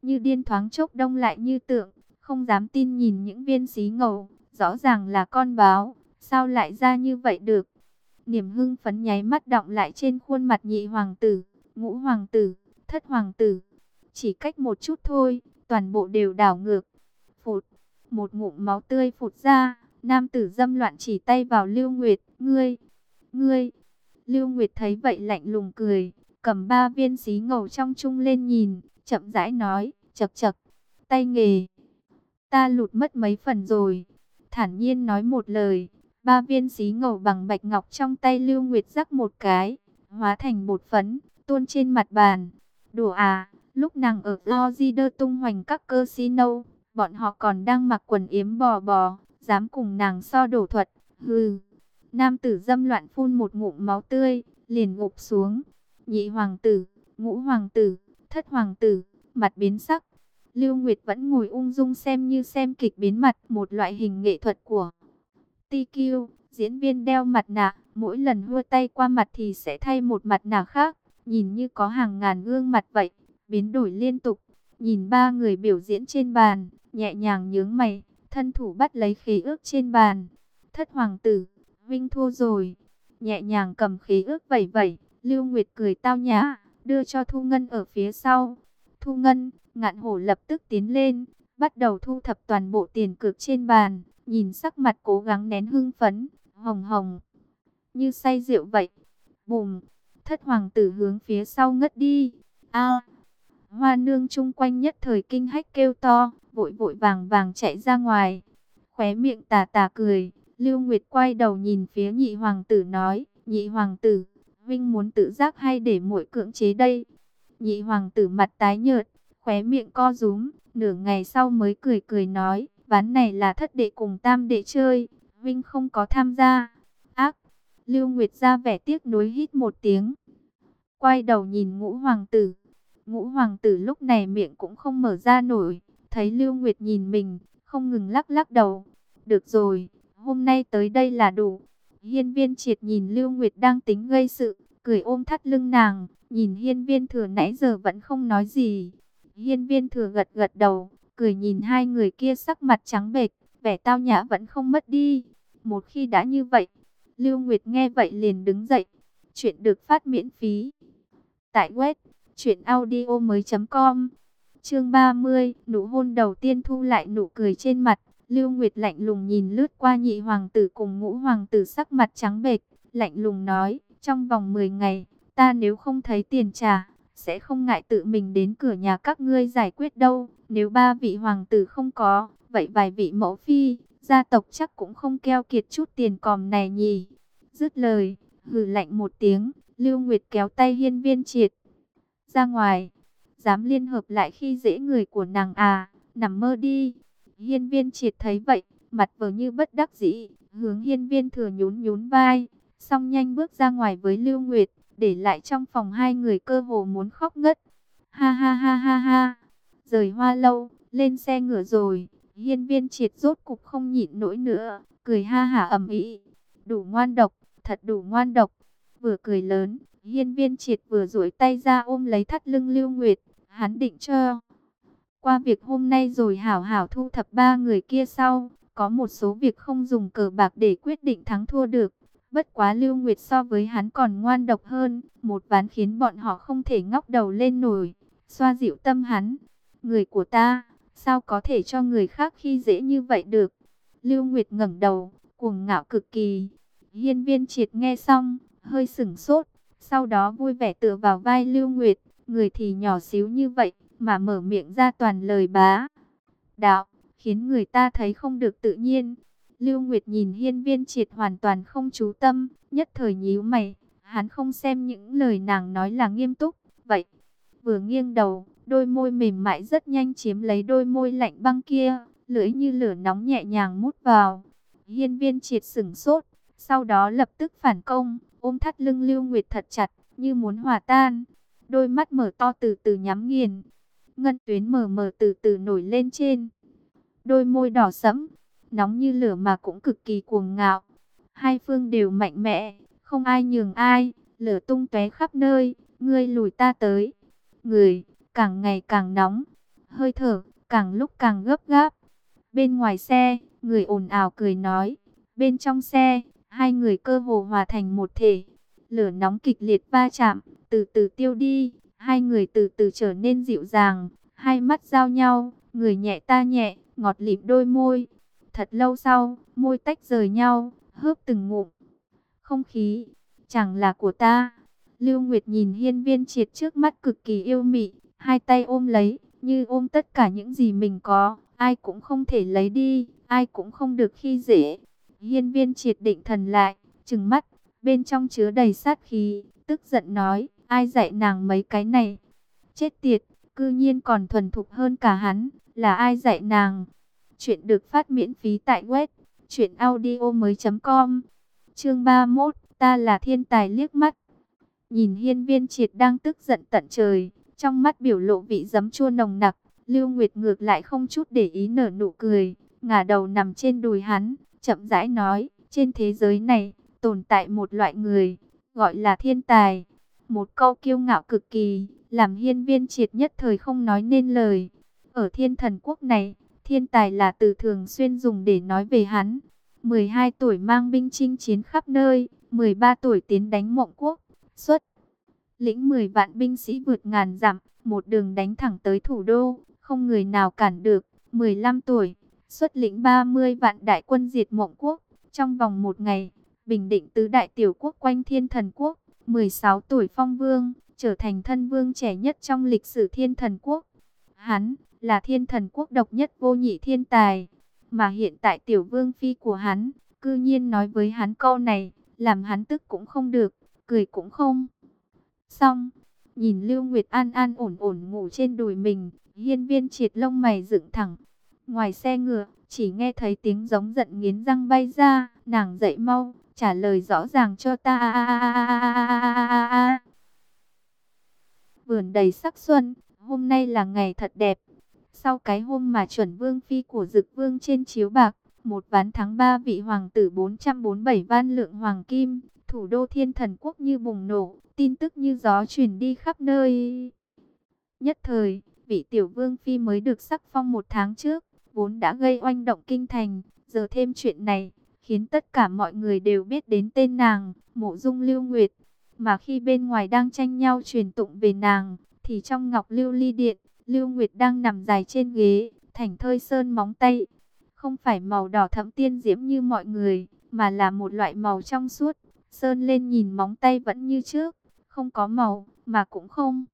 như điên thoáng chốc đông lại như tượng, không dám tin nhìn những viên xí ngầu, rõ ràng là con báo, sao lại ra như vậy được. Niềm hưng phấn nháy mắt đọng lại trên khuôn mặt nhị hoàng tử, ngũ hoàng tử, thất hoàng tử. Chỉ cách một chút thôi, toàn bộ đều đảo ngược. Phụt, một ngụm máu tươi phụt ra, nam tử dâm loạn chỉ tay vào Lưu Nguyệt, ngươi. Lưu Nguyệt thấy vậy lạnh lùng cười, cầm 3 viên xí ngầu trong chung lên nhìn, chậm rãi nói, chậc chậc, tay nghề, ta lụt mất mấy phần rồi. Thản nhiên nói một lời, 3 viên xí ngầu bằng bạch ngọc trong tay Lưu Nguyệt rắc một cái, hóa thành bột phấn, tuôn trên mặt bàn. Đùa à, lúc nàng ở Florida tung hoành các casino, bọn họ còn đang mặc quần yếm bò bò, dám cùng nàng so đổ thuật, hừ. Nam tử dâm loạn phun một ngụm máu tươi, liền gục xuống. Nhị hoàng tử, ngũ hoàng tử, thất hoàng tử, mặt biến sắc. Lưu Nguyệt vẫn ngồi ung dung xem như xem kịch biến mặt, một loại hình nghệ thuật của TQ. Diễn viên đeo mặt nạ, mỗi lần hua tay qua mặt thì sẽ thay một mặt nạ khác, nhìn như có hàng ngàn gương mặt vậy, biến đổi liên tục. Nhìn 3 người biểu diễn trên bàn, nhẹ nhàng nhướng mày, thân thủ bắt lấy khế ước trên bàn. Thất hoàng tử, Vinh thua rồi. Nhẹ nhàng cầm khế ước vẩy vẩy, Lưu Nguyệt cười tao nhã, đưa cho Thu Ngân ở phía sau. Thu Ngân, Ngạn Hổ lập tức tiến lên, bắt đầu thu thập toàn bộ tiền cược trên bàn, nhìn sắc mặt cố gắng nén hưng phấn, hồng hồng, như say rượu vậy. Bùm, thất hoàng tử hướng phía sau ngất đi. A, Hoa nương chung quanh nhất thời kinh hách kêu to, vội vội vàng vàng chạy ra ngoài. Khóe miệng tà tà cười, Lưu Nguyệt quay đầu nhìn phía nhị hoàng tử nói, nhị hoàng tử, Vinh muốn tự giác hay để muội cưỡng chế đây? Nhị hoàng tử mặt tái nhợt, khóe miệng co rúm, nửa ngày sau mới cười cười nói, ván này là thất đệ cùng tam đệ chơi, Vinh không có tham gia. Ác, Lưu Nguyệt ra vẻ tiếc nuối hít một tiếng, quay đầu nhìn ngũ hoàng tử. Ngũ hoàng tử lúc này miệng cũng không mở ra nổi, thấy Lưu Nguyệt nhìn mình, không ngừng lắc lắc đầu. Được rồi, hôm nay tới đây là đủ. Hiên Viên Triệt nhìn Lưu Nguyệt đang tính gây sự, cười ôm thắt lưng nàng, nhìn Hiên Viên Thừa nãy giờ vẫn không nói gì. Hiên Viên Thừa gật gật đầu, cười nhìn 2 người kia sắc mặt trắng bệch, vẻ tao nhã vẫn không mất đi. Một khi đã như vậy, Lưu Nguyệt nghe vậy liền đứng dậy. Chuyện được phát miễn phí tại web truyệnaudiomoi.com. Chương 30, nụ hôn đầu tiên thu lại nụ cười trên mặt. Lưu Nguyệt lạnh lùng nhìn lướt qua nhị hoàng tử cùng ngũ hoàng tử sắc mặt trắng bệch, lạnh lùng nói, trong vòng 10 ngày, ta nếu không thấy tiền trả, sẽ không ngại tự mình đến cửa nhà các ngươi giải quyết đâu. Nếu 3 vị hoàng tử không có, vậy vài vị mẫu phi, gia tộc chắc cũng không keo kiệt chút tiền còm này nhỉ. Dứt lời, hừ lạnh một tiếng, Lưu Nguyệt kéo tay Hiên Viên Triệt ra ngoài. Dám liên hợp lại khi dễ người của nàng à, nằm mơ đi. Hiên Viên Triệt thấy vậy, mặt vờ như bất đắc dĩ, hướng Hiên Viên Thừa nhún nhún vai, xong nhanh bước ra ngoài với Lưu Nguyệt, để lại trong phòng 2 người cơ hồ muốn khóc ngất. Ha ha ha ha ha, rời Hoa Lâu, lên xe ngựa rồi. Hiên Viên Triệt rốt cục không nhịn nổi nữa, cười ha hả ầm ĩ. Đủ ngoan độc, thật đủ ngoan độc. Vừa cười lớn, Hiên Viên Triệt vừa duỗi tay ra ôm lấy thắt lưng Lưu Nguyệt, hắn định cho qua việc hôm nay rồi hảo hảo thu thập 3 người kia sau. Có một số việc không dùng cờ bạc để quyết định thắng thua được. Bất quá Lưu Nguyệt so với hắn còn ngoan độc hơn, một ván khiến bọn họ không thể ngóc đầu lên nổi, xoa dịu tâm hắn. Người của ta, sao có thể cho người khác khi dễ như vậy được? Lưu Nguyệt ngẩng đầu, cuồng ngạo cực kỳ. Hiên Viên Triệt nghe xong, hơi sửng sốt, sau đó vui vẻ tựa vào vai Lưu Nguyệt, người thì nhỏ xíu như vậy, mà mở miệng ra toàn lời bá đạo, khiến người ta thấy không được tự nhiên. Lưu Nguyệt nhìn Hiên Viên Triệt hoàn toàn không chú tâm, nhất thời nhíu mày, hắn không xem những lời nàng nói là nghiêm túc, vậy. Vừa nghiêng đầu, đôi môi mềm mại rất nhanh chiếm lấy đôi môi lạnh băng kia, lưỡi như lửa nóng nhẹ nhàng mút vào. Hiên Viên Triệt sửng sốt, sau đó lập tức phản công, ôm thắt lưng Lưu Nguyệt thật chặt, như muốn hòa tan. Đôi mắt mở to từ từ nhắm nghiền, ngân tuyến mờ mờ từ từ nổi lên trên đôi môi đỏ sẫm, nóng như lửa mà cũng cực kỳ cuồng ngạo. Hai phương đều mạnh mẽ, không ai nhường ai, lửa tung tóe khắp nơi, ngươi lùi ta tới. Người càng ngày càng nóng, hơi thở càng lúc càng gấp gáp. Bên ngoài xe, người ồn ào cười nói. Bên trong xe, hai người cơ hồ hòa thành một thể. Lửa nóng kịch liệt va chạm, từ từ tiêu đi. Hai người từ từ trở nên dịu dàng. Hai mắt giao nhau, người nhẹ ta nhẹ, ngọt lịm đôi môi. Thật lâu sau, môi tách rời nhau, hớp từng ngụm. Không khí, chẳng là của ta. Lưu Nguyệt nhìn Hiên Viên Triệt trước mắt cực kỳ yêu mị, hai tay ôm lấy, như ôm tất cả những gì mình có, ai cũng không thể lấy đi, ai cũng không được khi dễ. Hiên Viên Triệt định thần lại, trừng mắt, bên trong chứa đầy sát khí, tức giận nói, ai dạy nàng mấy cái này? Chết tiệt, cư nhiên còn thuần thục hơn cả hắn, là ai dạy nàng? Chuyện được phát miễn phí tại web truyệnaudiomoi.com. Chương 31, ta là thiên tài liếc mắt. Nhìn Hiên Viên Triệt đang tức giận tận trời, trong mắt biểu lộ vị giấm chua nồng nặc, Lưu Nguyệt ngược lại không chút để ý nở nụ cười, ngả đầu nằm trên đùi hắn, chậm rãi nói, trên thế giới này, tồn tại một loại người, gọi là thiên tài. Một câu kiêu ngạo cực kỳ, làm Hiên Viên Triệt nhất thời không nói nên lời. Ở Thiên Thần Quốc này, thiên tài là từ thường xuyên dùng để nói về hắn. 12 tuổi mang binh chinh chiến khắp nơi, 13 tuổi tiến đánh Mộng Quốc, xuất lĩnh 10 vạn binh sĩ vượt ngàn dặm, một đường đánh thẳng tới thủ đô, không người nào cản được. 15 tuổi, xuất lĩnh 30 vạn đại quân diệt Mộng Quốc, trong vòng một ngày, bình định tứ đại tiểu quốc quanh Thiên Thần Quốc. 16 tuổi phong vương, trở thành thân vương trẻ nhất trong lịch sử Thiên Thần Quốc. Hắn là Thiên Thần Quốc độc nhất vô nhị thiên tài, mà hiện tại tiểu vương phi của hắn, cư nhiên nói với hắn câu này, làm hắn tức cũng không được, cười cũng không. Xong, nhìn Lưu Nguyệt an an ổn ổn ngủ trên đùi mình, Hiên Viên Triệt lông mày dựng thẳng. Ngoài xe ngựa, chỉ nghe thấy tiếng giống giận nghiến răng bay ra, nàng dậy mau, trả lời rõ ràng cho ta. Vườn đầy sắc xuân, hôm nay là ngày thật đẹp. Sau cái hôm mà chuẩn vương phi của Dực Vương trên chiếu bạc, một ván thắng 3 vị hoàng tử 447 van lượng hoàng kim, thủ đô Thiên Thần Quốc như bùng nổ, tin tức như gió truyền đi khắp nơi. Nhất thời, vị tiểu vương phi mới được sắc phong một tháng trước, vốn đã gây oanh động kinh thành, giờ thêm chuyện này, khiến tất cả mọi người đều biết đến tên nàng, Mộ Dung Lưu Nguyệt. Mà khi bên ngoài đang tranh nhau truyền tụng về nàng, thì trong Ngọc Lưu Ly Điện, Lưu Nguyệt đang nằm dài trên ghế, thảnh thơi sơn móng tay. Không phải màu đỏ thẫm tiên diễm như mọi người, mà là một loại màu trong suốt. Sơn lên nhìn móng tay vẫn như trước, không có màu, mà cũng không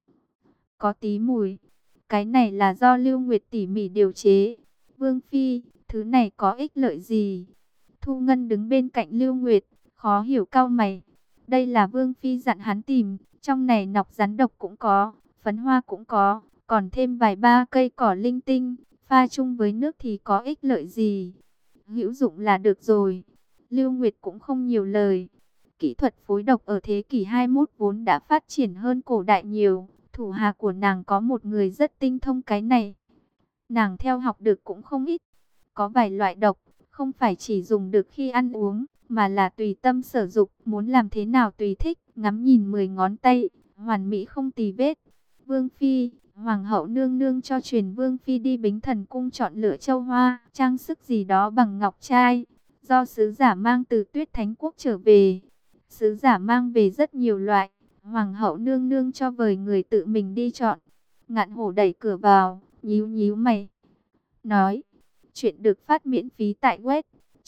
có tí mùi. Cái này là do Lưu Nguyệt tỉ mỉ điều chế. Vương phi, thứ này có ích lợi gì? Thu Ngân đứng bên cạnh Lưu Nguyệt, khó hiểu cau mày. Đây là Vương phi dặn hắn tìm, trong này nọc rắn độc cũng có, phấn hoa cũng có, còn thêm vài ba cây cỏ linh tinh, pha chung với nước thì có ích lợi gì? Hữu dụng là được rồi. Lưu Nguyệt cũng không nhiều lời. Kỹ thuật phối độc ở thế kỷ 21 vốn đã phát triển hơn cổ đại nhiều. Thủ hạ của nàng có một người rất tinh thông cái này. Nàng theo học được cũng không ít. Có vài loại độc, không phải chỉ dùng được khi ăn uống, mà là tùy tâm sở dục, muốn làm thế nào tùy thích. Ngắm nhìn 10 ngón tay, hoàn mỹ không tì vết. Vương phi, hoàng hậu nương nương cho truyền vương phi đi Bính Thần cung chọn lựa châu hoa, trang sức gì đó bằng ngọc trai, do sứ giả mang từ Tuyết Thánh Quốc trở về. Sứ giả mang về rất nhiều loại, hoàng hậu nương nương cho vời người tự mình đi chọn. Ngạn Hổ đẩy cửa vào, nhíu nhíu mày, nói: chuyện được phát miễn phí tại web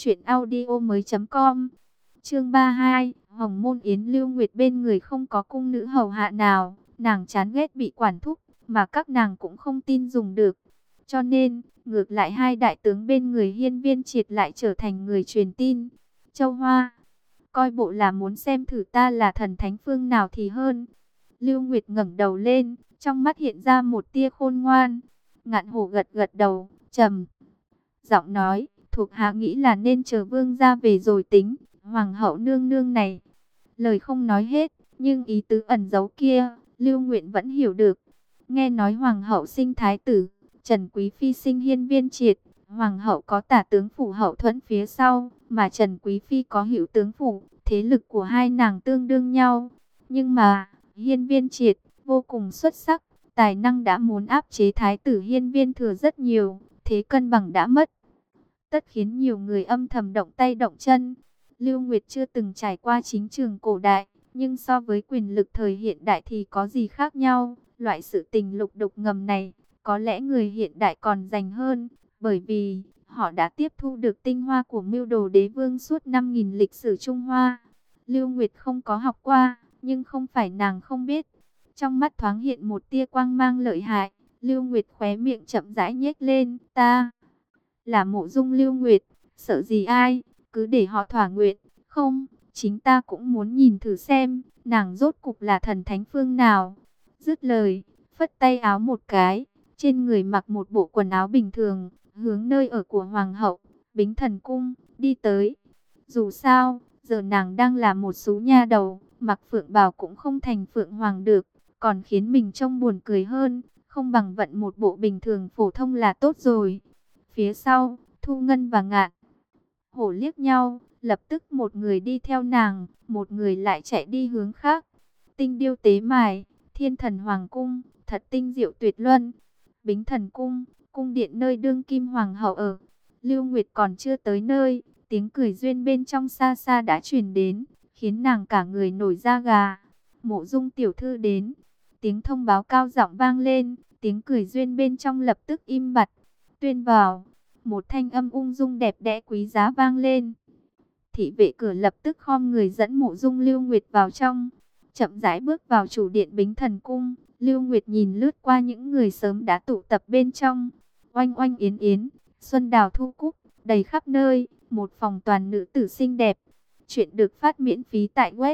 truyệnaudiomoi.com. Chương 32, Hồng Môn Yến. Lưu Nguyệt bên người không có cung nữ hầu hạ nào, nàng chán ghét bị quản thúc, mà các nàng cũng không tin dùng được. Cho nên, ngược lại hai đại tướng bên người Hiên Viên Triệt lại trở thành người truyền tin. Châu Hoa, coi bộ là muốn xem thử ta là thần thánh phương nào thì hơn. Lưu Nguyệt ngẩng đầu lên, trong mắt hiện ra một tia khôn ngoan. Ngạn Hổ gật gật đầu, trầm giọng nói: thuộc hạ nghĩ là nên chờ vương gia về rồi tính. Hoàng hậu nương nương này, lời không nói hết, nhưng ý tứ ẩn giấu kia, Lưu Nguyện vẫn hiểu được. Nghe nói hoàng hậu sinh thái tử, Trần Quý Phi sinh Hiên Viên Triệt, hoàng hậu có tả tướng phủ hậu thuẫn phía sau, mà Trần Quý Phi có hữu tướng phủ, thế lực của hai nàng tương đương nhau. Nhưng mà, Hiên Viên Triệt vô cùng xuất sắc, tài năng đã muốn áp chế Thái tử Hiên Viên Thừa rất nhiều, thế cân bằng đã mất. Tất khiến nhiều người âm thầm động tay động chân. Lưu Nguyệt chưa từng trải qua chính trường cổ đại, nhưng so với quyền lực thời hiện đại thì có gì khác nhau. Loại sự tình lục đục ngầm này, có lẽ người hiện đại còn rành hơn, bởi vì họ đã tiếp thu được tinh hoa của mưu đồ đế vương suốt 5.000 lịch sử Trung Hoa. Lưu Nguyệt không có học qua, nhưng không phải nàng không biết. Trong mắt thoáng hiện một tia quang mang lợi hại, Lưu Nguyệt khóe miệng chậm rãi nhếch lên. Ta là Mộ Dung Lưu Nguyệt, sợ gì ai, cứ để họ thỏa nguyện. Không, chính ta cũng muốn nhìn thử xem, nàng rốt cục là thần thánh phương nào. Dứt lời, phất tay áo một cái, trên người mặc một bộ quần áo bình thường, hướng nơi ở của Hoàng hậu, Bính Thần Cung, đi tới. Dù sao, giờ nàng đang là một số nha đầu, mặc phượng bào cũng không thành phượng hoàng được, còn khiến mình trông buồn cười hơn, không bằng vận một bộ bình thường phổ thông là tốt rồi. Phía sau, Thu Ngân và Ngạn Hổ liếc nhau, lập tức một người đi theo nàng, một người lại chạy đi hướng khác. Tinh điêu tế mài, Thiên Thần Hoàng Cung, thật tinh diệu tuyệt luân. Bính Thần Cung, cung điện nơi đương kim hoàng hậu ở. Lưu Nguyệt còn chưa tới nơi, tiếng cười duyên bên trong xa xa đã truyền đến, khiến nàng cả người nổi da gà. Mộ Dung tiểu thư đến. Tiếng thông báo cao giọng vang lên, tiếng cười duyên bên trong lập tức im bặt. Tuyên vào, một thanh âm ung dung đẹp đẽ quý giá vang lên. Thị vệ cửa lập tức khom người dẫn Mộ Dung Lưu Nguyệt vào trong, chậm rãi bước vào chủ điện Bính Thần Cung. Lưu Nguyệt nhìn lướt qua những người sớm đã tụ tập bên trong, oanh oanh yến yến, xuân đào thu cúc, đầy khắp nơi, một phòng toàn nữ tử xinh đẹp. Chuyện được phát miễn phí tại web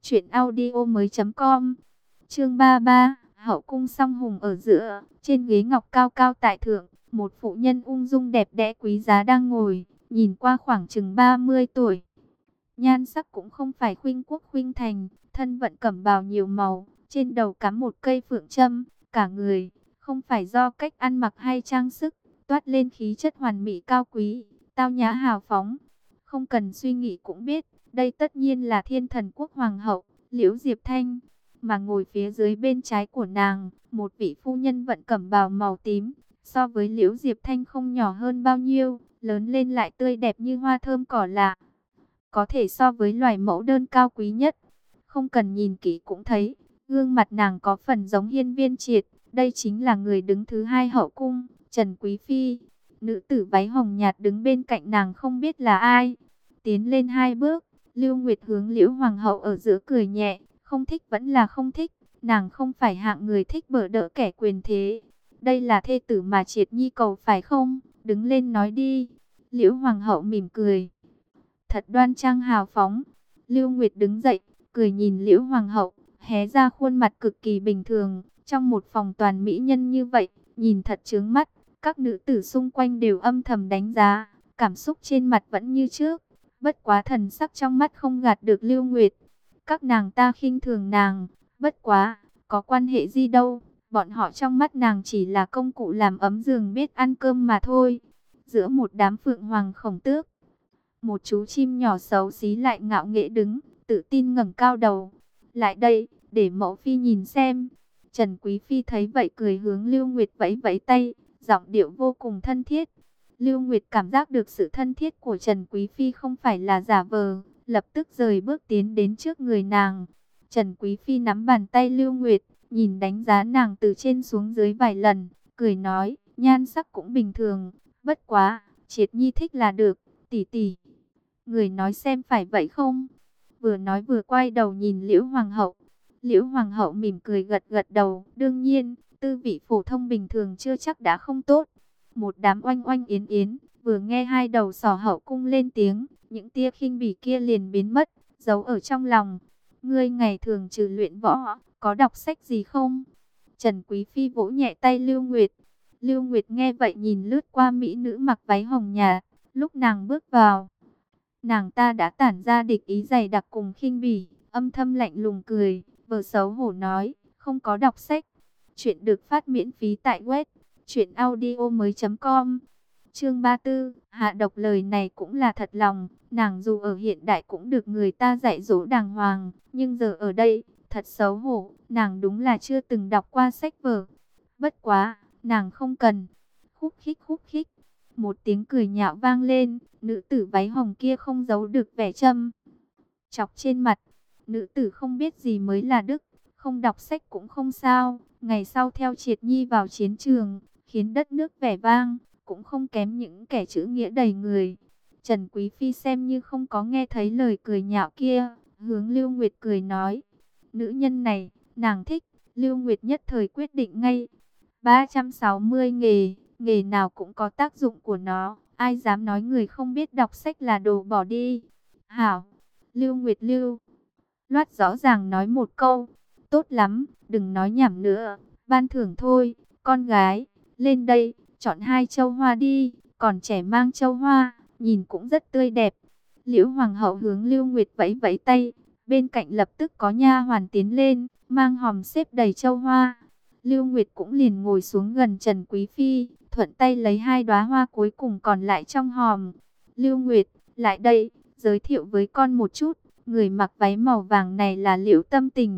truyệnaudiomoi.com. Chương 33, hậu cung song hùng ở giữa, trên ghế ngọc cao cao tại thượng, một phụ nhân ung dung đẹp đẽ quý giá đang ngồi, nhìn qua khoảng chừng 30 tuổi. Nhan sắc cũng không phải khuynh quốc khuynh thành, thân vận cẩm bào nhiều màu, trên đầu cắm một cây phượng châm, cả người không phải do cách ăn mặc hay trang sức, toát lên khí chất hoàn mỹ cao quý, tao nhã hào phóng. Không cần suy nghĩ cũng biết, đây tất nhiên là Thiên Thần Quốc hoàng hậu, Liễu Diệp Thanh. Mà ngồi phía dưới bên trái của nàng, một vị phu nhân vận cẩm bào màu tím, so với Liễu Diệp Thanh không nhỏ hơn bao nhiêu, lớn lên lại tươi đẹp như hoa thơm cỏ lạ. Có thể so với loài mẫu đơn cao quý nhất. Không cần nhìn kỹ cũng thấy, gương mặt nàng có phần giống Hiên Viên Triệt. Đây chính là người đứng thứ hai hậu cung, Trần Quý Phi. Nữ tử váy hồng nhạt đứng bên cạnh nàng không biết là ai. Tiến lên hai bước, Lưu Nguyệt hướng Liễu Hoàng hậu ở giữa cười nhẹ. Không thích vẫn là không thích, nàng không phải hạng người thích bợ đỡ kẻ quyền thế. Đây là thê tử mà Triệt Nhi cầu phải không? Đứng lên nói đi. Liễu Hoàng hậu mỉm cười, thật đoan trang hào phóng. Lưu Nguyệt đứng dậy, cười nhìn Liễu Hoàng hậu, hé ra khuôn mặt cực kỳ bình thường. Trong một phòng toàn mỹ nhân như vậy, nhìn thật chướng mắt. Các nữ tử xung quanh đều âm thầm đánh giá, cảm xúc trên mặt vẫn như trước. Bất quá thần sắc trong mắt không gạt được Lưu Nguyệt. Các nàng ta khinh thường nàng, bất quá, có quan hệ gì đâu. Bọn họ trong mắt nàng chỉ là công cụ làm ấm giường biết ăn cơm mà thôi. Giữa một đám phượng hoàng khổng tước, một chú chim nhỏ xấu xí lại ngạo nghễ đứng, tự tin ngẩng cao đầu. Lại đây, để mẫu phi nhìn xem. Trần Quý Phi thấy vậy cười hướng Lưu Nguyệt vẫy vẫy tay, giọng điệu vô cùng thân thiết. Lưu Nguyệt cảm giác được sự thân thiết của Trần Quý Phi không phải là giả vờ, lập tức rời bước tiến đến trước người nàng. Trần Quý Phi nắm bàn tay Lưu Nguyệt, nhìn đánh giá nàng từ trên xuống dưới vài lần, cười nói, nhan sắc cũng bình thường, bất quá, Triệt Nhi thích là được, tỷ tỷ. Người nói xem phải vậy không? Vừa nói vừa quay đầu nhìn Liễu Hoàng hậu. Liễu Hoàng hậu mỉm cười gật gật đầu, đương nhiên, tư vị phổ thông bình thường chưa chắc đã không tốt. Một đám oanh oanh yến yến, vừa nghe hai đầu sỏ hậu cung lên tiếng, những tia khinh bỉ kia liền biến mất, giấu ở trong lòng. Ngươi ngày thường trừ luyện võ, có đọc sách gì không? Trần Quý Phi vỗ nhẹ tay Lưu Nguyệt. Lưu Nguyệt nghe vậy nhìn lướt qua mỹ nữ mặc váy hồng nhạt, lúc nàng bước vào, nàng ta đã tản ra địch ý dày đặc cùng khinh bỉ, âm thầm lạnh lùng cười, vờ xấu hổ nói, không có đọc sách. Chuyện được phát miễn phí tại web truyệnaudiomoi.com. Chương 34, hạ độc lời này cũng là thật lòng, nàng dù ở hiện đại cũng được người ta dạy dỗ đàng hoàng, nhưng giờ ở đây, thật xấu hổ, nàng đúng là chưa từng đọc qua sách vở. Bất quá, nàng không cần. Khúc khích, một tiếng cười nhạo vang lên, nữ tử váy hồng kia không giấu được vẻ châm chọc trên mặt. Nữ tử không biết gì mới là đức, không đọc sách cũng không sao. Ngày sau theo Triệt Nhi vào chiến trường, khiến đất nước vẻ vang, cũng không kém những kẻ chữ nghĩa đầy người. Trần Quý Phi xem như không có nghe thấy lời cười nhạo kia, hướng Lưu Nguyệt cười nói. Nữ nhân này, nàng thích. Lưu Nguyệt nhất thời quyết định ngay. 360 nghề, nghề nào cũng có tác dụng của nó. Ai dám nói người không biết đọc sách là đồ bỏ đi. Hảo, Lưu Nguyệt lưu loát rõ ràng nói một câu. Tốt lắm, đừng nói nhảm nữa. Ban thưởng thôi, con gái, lên đây, chọn 2 châu hoa đi. Còn trẻ mang châu hoa, nhìn cũng rất tươi đẹp. Liễu Hoàng hậu hướng Lưu Nguyệt vẫy vẫy tay. Bên cạnh lập tức có nha hoàn tiến lên, mang hòm xếp đầy châu hoa. Lưu Nguyệt cũng liền ngồi xuống gần Trần Quý Phi, thuận tay lấy 2 đóa hoa cuối cùng còn lại trong hòm. Lưu Nguyệt, lại đây, giới thiệu với con một chút. Người mặc váy màu vàng này là Liễu Tâm Tình,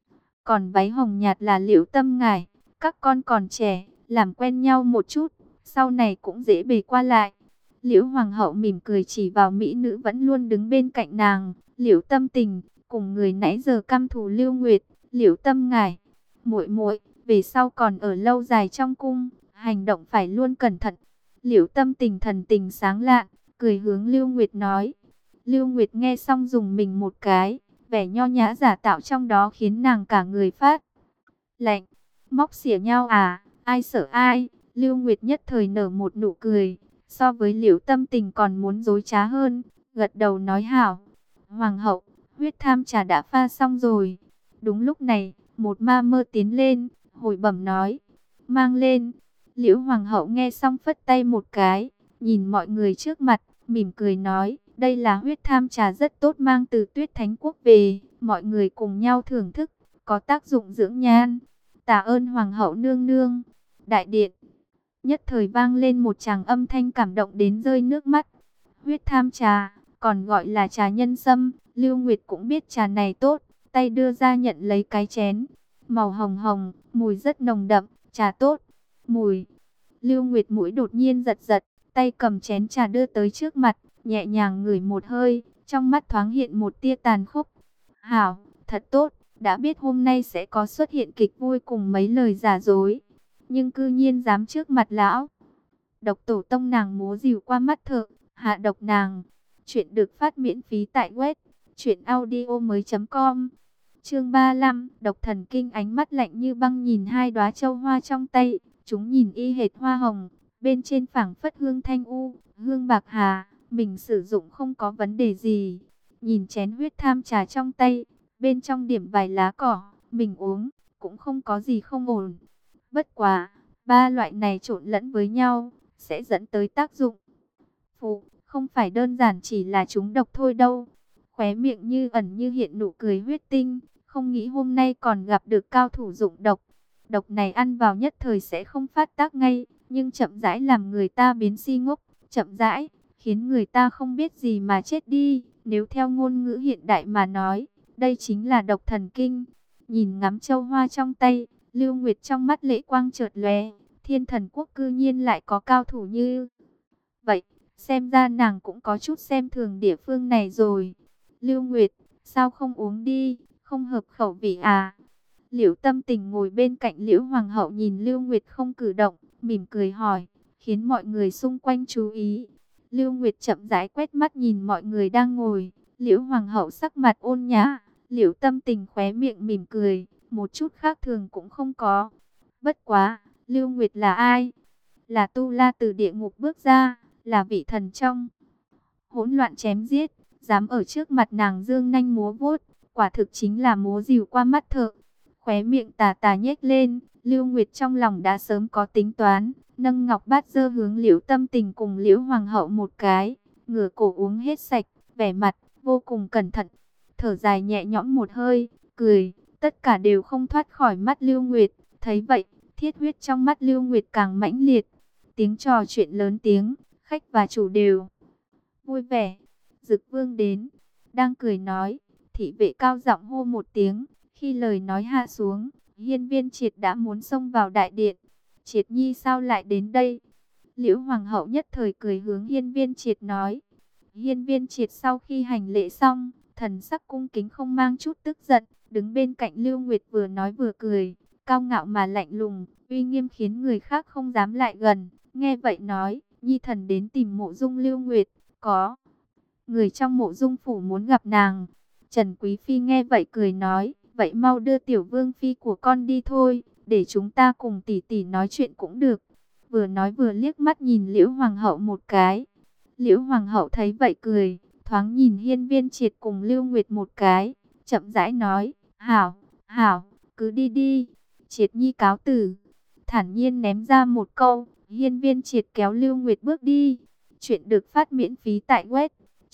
còn váy hồng nhạt là Liễu Tâm Ngải. Các con còn trẻ, làm quen nhau một chút, sau này cũng dễ bề qua lại. Liễu Hoàng hậu mỉm cười chỉ vào mỹ nữ vẫn luôn đứng bên cạnh nàng, Liễu Tâm Tình, cùng người nãy giờ căm thù Lưu Nguyệt, Liễu Tâm Ngải. Muội muội, về sau còn ở lâu dài trong cung, hành động phải luôn cẩn thận. Liễu Tâm Tình thần tình sáng lạn, cười hướng Lưu Nguyệt nói. Lưu Nguyệt nghe xong dùng mình một cái, vẻ nho nhã giả tạo trong đó khiến nàng cả người phát lạnh. Móc xỉa nhau à, ai sợ ai? Lưu Nguyệt nhất thời nở một nụ cười, so với Liễu Tâm Tình còn muốn dối trá hơn, gật đầu nói hảo. Hoàng hậu, huyết tham trà đã pha xong rồi. Đúng lúc này, một ma mơ tiến lên, hồi bẩm nói, mang lên. Liễu Hoàng hậu nghe xong phất tay một cái, nhìn mọi người trước mặt, mỉm cười nói, đây là huyết tham trà rất tốt mang từ Tuyết Thánh Quốc về, mọi người cùng nhau thưởng thức, có tác dụng dưỡng nhan. Tạ ơn Hoàng hậu nương nương. Đại điện nhất thời vang lên một tràng âm thanh cảm động đến rơi nước mắt. Huyết tham trà, còn gọi là trà nhân sâm, Lưu Nguyệt cũng biết trà này tốt, tay đưa ra nhận lấy cái chén. Màu hồng hồng, mùi rất nồng đậm, trà tốt. Mùi. Lưu Nguyệt mũi đột nhiên giật giật, tay cầm chén trà đưa tới trước mặt, nhẹ nhàng ngửi một hơi, trong mắt thoáng hiện một tia tàn khốc. Hảo, thật tốt, đã biết hôm nay sẽ có xuất hiện kịch vui cùng mấy lời giả dối, nhưng cư nhiên dám trước mặt lão độc tổ tông nàng múa rìu qua mắt thợ, hạ độc nàng. Chuyện được phát miễn phí tại web truyệnaudiomoi.com. Chương 35, Độc Thần Kinh. Ánh mắt lạnh như băng nhìn 2 đóa châu hoa trong tay, chúng nhìn y hệt hoa hồng, bên trên phảng phất hương thanh u, hương bạc hà, mình sử dụng không có vấn đề gì. Nhìn chén huyết tham trà trong tay, bên trong điểm vài lá cỏ, mình uống cũng không có gì không ổn. Bất quá, 3 loại này trộn lẫn với nhau sẽ dẫn tới tác dụng phụ, không phải đơn giản chỉ là chúng độc thôi đâu. Khóe miệng như ẩn như hiện nụ cười huyết tinh, không nghĩ hôm nay còn gặp được cao thủ dụng độc. Độc này ăn vào nhất thời sẽ không phát tác ngay, nhưng chậm rãi làm người ta biến si ngốc, chậm rãi khiến người ta không biết gì mà chết đi. Nếu theo ngôn ngữ hiện đại mà nói, đây chính là độc thần kinh. Nhìn ngắm châu hoa trong tay, Lưu Nguyệt trong mắt lệ quang chợt lóe, Thiên Thần Quốc cư nhiên lại có cao thủ như vậy, xem ra nàng cũng có chút xem thường địa phương này rồi. Lưu Nguyệt, sao không uống đi, không hợp khẩu vị à? Liễu Tâm Tình ngồi bên cạnh Liễu Hoàng hậu nhìn Lưu Nguyệt không cử động, mỉm cười hỏi, khiến mọi người xung quanh chú ý. Lưu Nguyệt chậm rãi quét mắt nhìn mọi người đang ngồi, Liễu Hoàng hậu sắc mặt ôn nhã, Liễu Tâm Tình khóe miệng mỉm cười, một chút khác thường cũng không có. Bất quá, Lưu Nguyệt là ai? Là tu la từ địa ngục bước ra, là vị thần trong hỗn loạn chém giết, dám ở trước mặt nàng dương nanh múa vuốt, quả thực chính là múa rìu qua mắt thợ. Khóe miệng tà tà nhếch lên, Lưu Nguyệt trong lòng đã sớm có tính toán, nâng ngọc bát dơ hướng Liễu Tâm Tình cùng Liễu Hoàng hậu một cái, ngửa cổ uống hết sạch, vẻ mặt vô cùng cẩn thận, thở dài nhẹ nhõm một hơi, cười, tất cả đều không thoát khỏi mắt Lưu Nguyệt. Thấy vậy, thiết huyết trong mắt Lưu Nguyệt càng mãnh liệt. Tiếng trò chuyện lớn tiếng, khách và chủ đều vui vẻ. Dực Vương đến, đang cười nói, thị vệ cao giọng hô một tiếng, khi lời nói hạ xuống, Hiên Viên Triệt đã muốn xông vào đại điện. Triệt Nhi sao lại đến đây? Liễu Hoàng hậu nhất thời cười hướng Hiên Viên Triệt nói. Hiên Viên Triệt sau khi hành lễ xong, thần sắc cung kính không mang chút tức giận, đứng bên cạnh Lưu Nguyệt vừa nói vừa cười, cao ngạo mà lạnh lùng, uy nghiêm khiến người khác không dám lại gần. Nghe vậy nói, Nhi thần đến tìm Mộ Dung Lưu Nguyệt, có người trong Mộ Dung phủ muốn gặp nàng. Trần Quý Phi nghe vậy cười nói, vậy mau đưa tiểu vương phi của con đi thôi, để chúng ta cùng tỷ tỷ nói chuyện cũng được. Vừa nói vừa liếc mắt nhìn Liễu Hoàng hậu một cái. Liễu Hoàng hậu thấy vậy cười, thoáng nhìn Hiên Viên Triệt cùng Lưu Nguyệt một cái, chậm rãi nói, hảo, hảo, cứ đi đi. Triệt Nhi cáo từ, thản nhiên ném ra một câu. Hiên Viên Triệt kéo Lưu Nguyệt bước đi. Chuyện được phát miễn phí tại web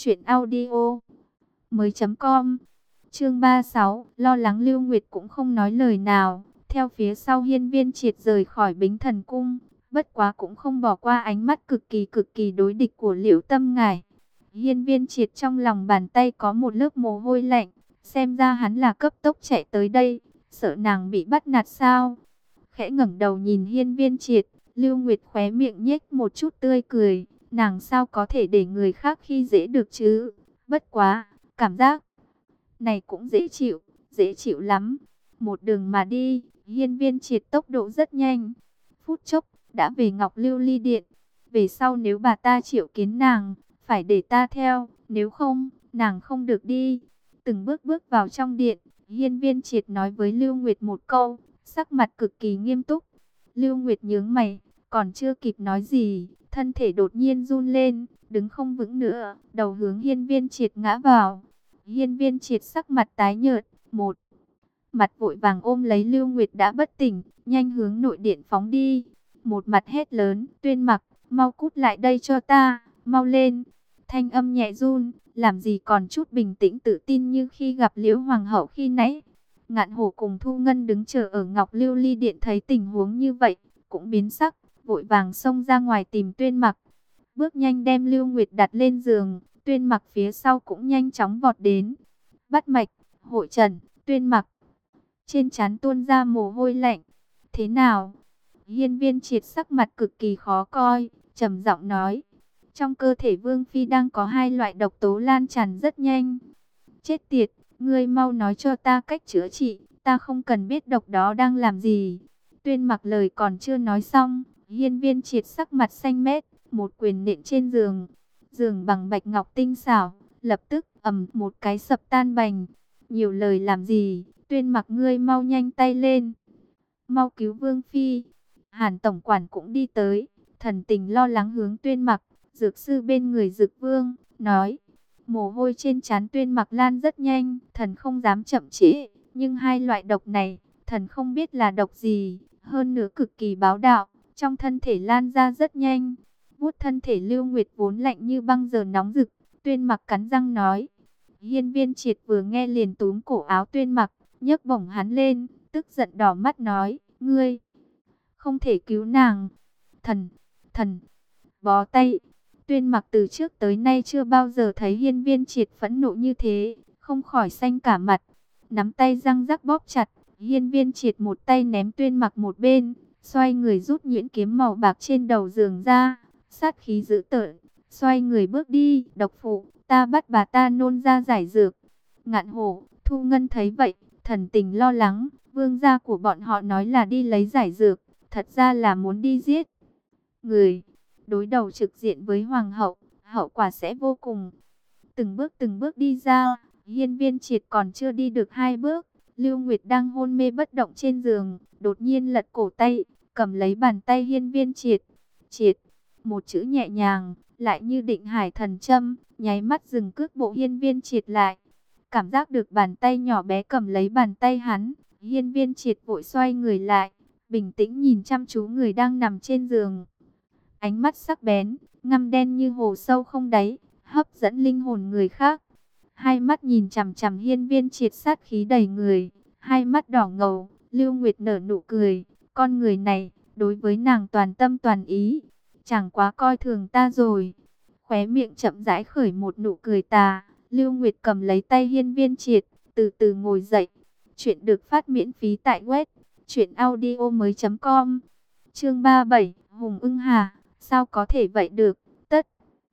truyệnaudiomoi.com. Chương 36, lo lắng Lưu Nguyệt cũng không nói lời nào, theo phía sau Hiên Viên Triệt rời khỏi Bính Thần cung, bất quá cũng không bỏ qua ánh mắt cực kỳ đối địch của Liễu Tâm Ngải. Hiên Viên Triệt trong lòng bàn tay có một lớp mồ hôi lạnh, xem ra hắn là cấp tốc chạy tới đây, sợ nàng bị bắt nạt sao? Khẽ ngẩng đầu nhìn Hiên Viên Triệt, Lưu Nguyệt khóe miệng nhếch một chút tươi cười, nàng sao có thể để người khác khi dễ được chứ? Bất quá, cảm giác này cũng dễ chịu lắm. Một đường mà đi, Hiên Viên Triệt tốc độ rất nhanh, phút chốc đã về Ngọc Lưu Ly Điện. Về sau nếu bà ta triệu kiến nàng, phải để ta theo, nếu không, nàng không được đi. Từng bước bước vào trong điện, Hiên Viên Triệt nói với Lưu Nguyệt một câu, sắc mặt cực kỳ nghiêm túc. Lưu Nguyệt nhướng mày, còn chưa kịp nói gì, thân thể đột nhiên run lên, đứng không vững nữa, đầu hướng Hiên Viên Triệt ngã vào. Hiên Viên Triệt sắc mặt tái nhợt, một mặt vội vàng ôm lấy Lưu Nguyệt đã bất tỉnh, nhanh hướng nội điện phóng đi. Một mặt hét lớn, Tuyên Mặc, mau cút lại đây cho ta, mau lên. Thanh âm nhẹ run, làm gì còn chút bình tĩnh tự tin như khi gặp Liễu Hoàng hậu khi nãy. Ngạn Hổ cùng Thu Ngân đứng chờ ở Ngọc Lưu Ly Điện thấy tình huống như vậy, cũng biến sắc, vội vàng xông ra ngoài tìm Tuyên Mặc. Bước nhanh đem Lưu Nguyệt đặt lên giường, Tuyên Mặc phía sau cũng nhanh chóng vọt đến. Bắt mạch, hội trần, Tuyên Mặc. Trên trán tuôn ra mồ hôi lạnh. Thế nào? Hiên Viên Triệt sắc mặt cực kỳ khó coi, trầm giọng nói. Trong cơ thể Vương Phi đang có hai loại độc tố lan tràn rất nhanh. Chết tiệt, ngươi mau nói cho ta cách chữa trị, ta không cần biết độc đó đang làm gì. Tuyên Mặc lời còn chưa nói xong, Hiên Viên Triệt sắc mặt xanh mét, một quyền nện trên giường. Giường bằng bạch ngọc tinh xảo, lập tức ầm một cái sập tan bành. Nhiều lời làm gì, Tuyên Mặc ngươi mau nhanh tay lên. Mau cứu Vương Phi. Hàn tổng quản cũng đi tới, thần tình lo lắng hướng Tuyên Mặc, dược sư bên người Dực Vương, nói. Mồ hôi trên trán Tuyên Mặc lan rất nhanh, thần không dám chậm trễ, nhưng hai loại độc này, thần không biết là độc gì, hơn nữa cực kỳ bá đạo, trong thân thể lan ra rất nhanh. Vuốt thân thể Lưu Nguyệt vốn lạnh như băng giờ nóng rực, Tuyên Mặc cắn răng nói. Hiên Viên Triệt vừa nghe liền túm cổ áo Tuyên Mặc, nhấc bổng hắn lên, tức giận đỏ mắt nói, ngươi không thể cứu nàng. Thần, bó tay. Tuyên Mặc từ trước tới nay chưa bao giờ thấy Hiên Viên Triệt phẫn nộ như thế, không khỏi xanh cả mặt. Nắm tay răng rắc bóp chặt, Hiên Viên Triệt một tay ném Tuyên Mặc một bên, xoay người rút nhuyễn kiếm màu bạc trên đầu giường ra, sát khí dữ tợn, xoay người bước đi. Độc phụ, ta bắt bà ta nôn ra giải dược. Ngạn Hổ, Thu Ngân thấy vậy, thần tình lo lắng, vương gia của bọn họ nói là đi lấy giải dược, thật ra là muốn đi giết người. Đối đầu trực diện với hoàng hậu, hậu quả sẽ vô cùng. Từng bước đi ra, Hiên Viên Triệt còn chưa đi được hai bước, Lưu Nguyệt đang hôn mê bất động trên giường, đột nhiên lật cổ tay, cầm lấy bàn tay Hiên Viên Triệt. Triệt, một chữ nhẹ nhàng, lại như định hải thần châm, nháy mắt dừng cước bộ Hiên Viên Triệt lại. Cảm giác được bàn tay nhỏ bé cầm lấy bàn tay hắn, Hiên Viên Triệt vội xoay người lại, bình tĩnh nhìn chăm chú người đang nằm trên giường. Ánh mắt sắc bén, ngăm đen như hồ sâu không đáy, hấp dẫn linh hồn người khác. Hai mắt nhìn chằm chằm Hiên Viên Triệt sát khí đầy người, hai mắt đỏ ngầu. Lưu Nguyệt nở nụ cười, con người này, đối với nàng toàn tâm toàn ý, chẳng quá coi thường ta rồi. Khóe miệng chậm rãi khởi một nụ cười tà, Lưu Nguyệt cầm lấy tay Hiên Viên Triệt, từ từ ngồi dậy. Chuyện được phát miễn phí tại web truyệnaudiomoi.com. Chương 37, Hùng Ưng Hà, sao có thể vậy được, tất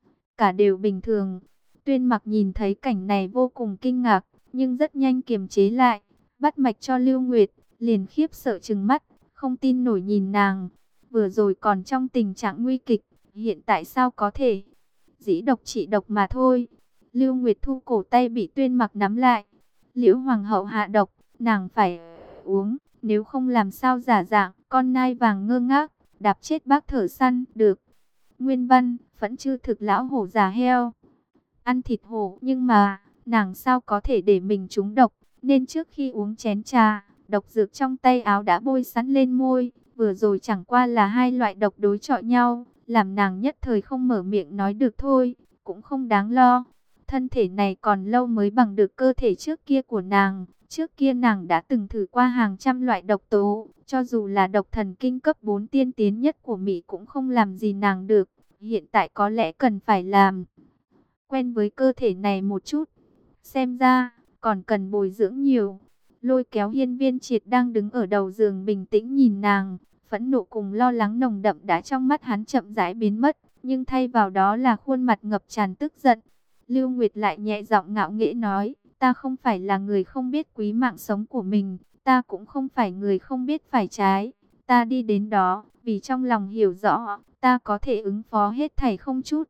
cả đều bình thường. Tuyên Mặc nhìn thấy cảnh này vô cùng kinh ngạc, nhưng rất nhanh kiềm chế lại, bắt mạch cho Lưu Nguyệt, liền khiếp sợ trừng mắt, không tin nổi nhìn nàng, vừa rồi còn trong tình trạng nguy kịch, hiện tại sao có thể? Dĩ độc trị độc mà thôi. Lưu Nguyệt thu cổ tay bị Tuyên Mặc nắm lại. Liễu hoàng hậu hạ độc, nàng phải uống, nếu không làm sao giả dạng con nai vàng ngơ ngác, đạp chết bác thợ săn được. Nguyên văn, phẫn chư thực lão hổ già heo, ăn thịt hổ, nhưng mà nàng sao có thể để mình trúng độc, nên trước khi uống chén trà, độc dược trong tay áo đã bôi sẵn lên môi. Vừa rồi chẳng qua là hai loại độc đối chọi nhau, làm nàng nhất thời không mở miệng nói được thôi, cũng không đáng lo. Thân thể này còn lâu mới bằng được cơ thể trước kia của nàng. Trước kia nàng đã từng thử qua hàng trăm loại độc tố, cho dù là độc thần kinh cấp 4 tiên tiến nhất của Mỹ cũng không làm gì nàng được. Hiện tại có lẽ cần phải làm quen với cơ thể này một chút. Xem ra, còn cần bồi dưỡng nhiều. Lôi kéo Hiên Viên Triệt đang đứng ở đầu giường bình tĩnh nhìn nàng. Phẫn nộ cùng lo lắng nồng đậm đã trong mắt hắn chậm rãi biến mất, nhưng thay vào đó là khuôn mặt ngập tràn tức giận. Lưu Nguyệt lại nhẹ giọng ngạo nghễ nói, ta không phải là người không biết quý mạng sống của mình, ta cũng không phải người không biết phải trái. Ta đi đến đó, vì trong lòng hiểu rõ, ta có thể ứng phó hết thảy không chút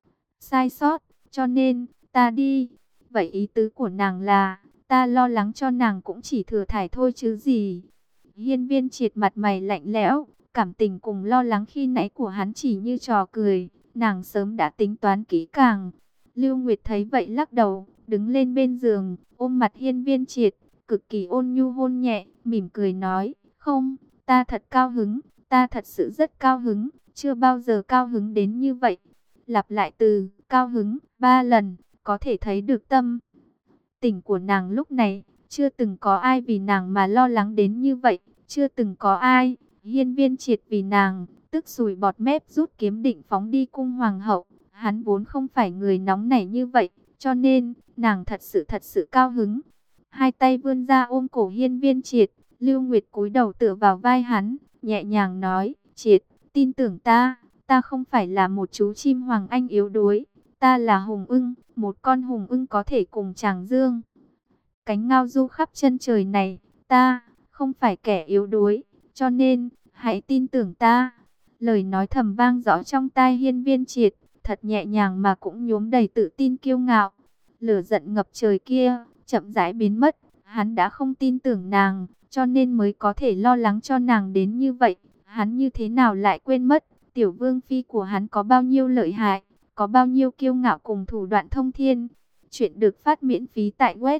sai sót, cho nên, ta đi. Vậy ý tứ của nàng là, ta lo lắng cho nàng cũng chỉ thừa thải thôi chứ gì. Hiên Viên Triệt mặt mày lạnh lẽo, cảm tình cùng lo lắng khi nãy của hắn chỉ như trò cười, nàng sớm đã tính toán kỹ càng. Lưu Nguyệt thấy vậy lắc đầu, đứng lên bên giường, ôm mặt Hiên Viên Triệt, cực kỳ ôn nhu hôn nhẹ, mỉm cười nói, không, ta thật cao hứng, ta thật sự rất cao hứng, chưa bao giờ cao hứng đến như vậy. Lặp lại từ cao hứng 3 lần, có thể thấy được tâm tình của nàng lúc này. Chưa từng có ai vì nàng mà lo lắng đến như vậy, chưa từng có ai. Hiên Viên Triệt vì nàng, tức sùi bọt mép rút kiếm định phóng đi cung hoàng hậu. Hắn vốn không phải người nóng nảy như vậy, cho nên nàng thật sự cao hứng. Hai tay vươn ra ôm cổ Hiên Viên Triệt, Lưu Nguyệt cúi đầu tựa vào vai hắn, nhẹ nhàng nói, Triệt, tin tưởng ta. Ta không phải là một chú chim hoàng anh yếu đuối, ta là hùng ưng, một con hùng ưng có thể cùng Tràng Dương cánh ngao du khắp chân trời này. Ta không phải kẻ yếu đuối, cho nên hãy tin tưởng ta. Lời nói thầm vang rõ trong tai Hiên Viên Triệt, thật nhẹ nhàng mà cũng nhuốm đầy tự tin kiêu ngạo. Lửa giận ngập trời kia chậm rãi biến mất, hắn đã không tin tưởng nàng, cho nên mới có thể lo lắng cho nàng đến như vậy. Hắn như thế nào lại quên mất tiểu vương phi của hắn có bao nhiêu lợi hại, có bao nhiêu kiêu ngạo cùng thủ đoạn thông thiên. Chuyện được phát miễn phí tại web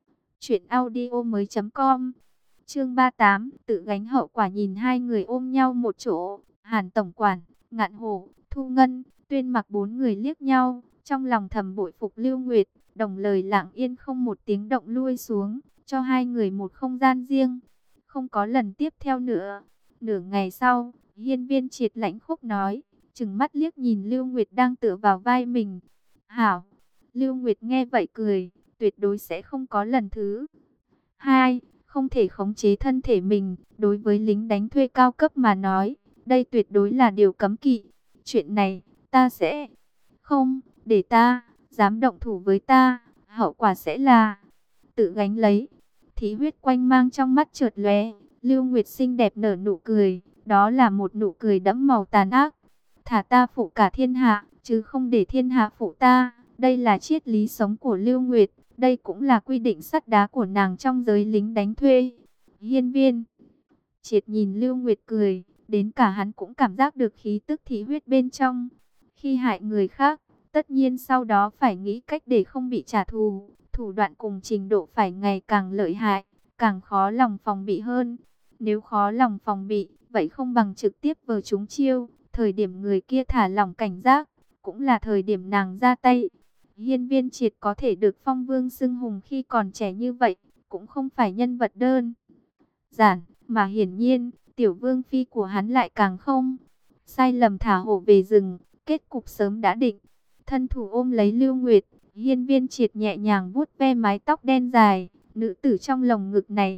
truyệnaudiomoi.com. Chương 38, tự gánh hậu quả. Nhìn hai người ôm nhau một chỗ, Hàn tổng quản, Ngạn Hổ, Thu Ngân, Tuyên Mặc bốn người liếc nhau, trong lòng thầm bội phục Lưu Nguyệt, đồng lời lặng yên không một tiếng động lui xuống, cho hai người một không gian riêng. Không có lần tiếp theo nữa. Nửa ngày sau, Hiên Viên Triệt lãnh khốc nói, trừng mắt liếc nhìn Lưu Nguyệt đang tựa vào vai mình. Hảo. Lưu Nguyệt nghe vậy cười, tuyệt đối sẽ không có lần thứ hai. Không thể khống chế thân thể mình, đối với lính đánh thuê cao cấp mà nói, đây tuyệt đối là điều cấm kỵ. Chuyện này, ta sẽ không để ta dám động thủ với ta, hậu quả sẽ là tự gánh lấy. Thí huyết quanh mang trong mắt chợt lóe, Lưu Nguyệt xinh đẹp nở nụ cười, đó là một nụ cười đẫm màu tàn ác. Thả ta phụ cả thiên hạ, chứ không để thiên hạ phụ ta. Đây là triết lý sống của Lưu Nguyệt, đây cũng là quy định sắt đá của nàng trong giới lính đánh thuê. Hiên Viên Triệt nhìn Lưu Nguyệt cười, đến cả hắn cũng cảm giác được khí tức thí huyết bên trong. Khi hại người khác, tất nhiên sau đó phải nghĩ cách để không bị trả thù, thủ đoạn cùng trình độ phải ngày càng lợi hại, càng khó lòng phòng bị hơn. Nếu khó lòng phòng bị, vậy không bằng trực tiếp vờ trúng chiêu. Thời điểm người kia thả lỏng cảnh giác, cũng là thời điểm nàng ra tay. Hiên Viên Triệt có thể được phong vương xưng hùng khi còn trẻ như vậy, cũng không phải nhân vật đơn giản, mà hiển nhiên, tiểu vương phi của hắn lại càng không. Sai lầm thả hổ về rừng, kết cục sớm đã định. Thân thủ ôm lấy Lưu Nguyệt, Hiên Viên Triệt nhẹ nhàng vuốt ve mái tóc đen dài, nữ tử trong lồng ngực này,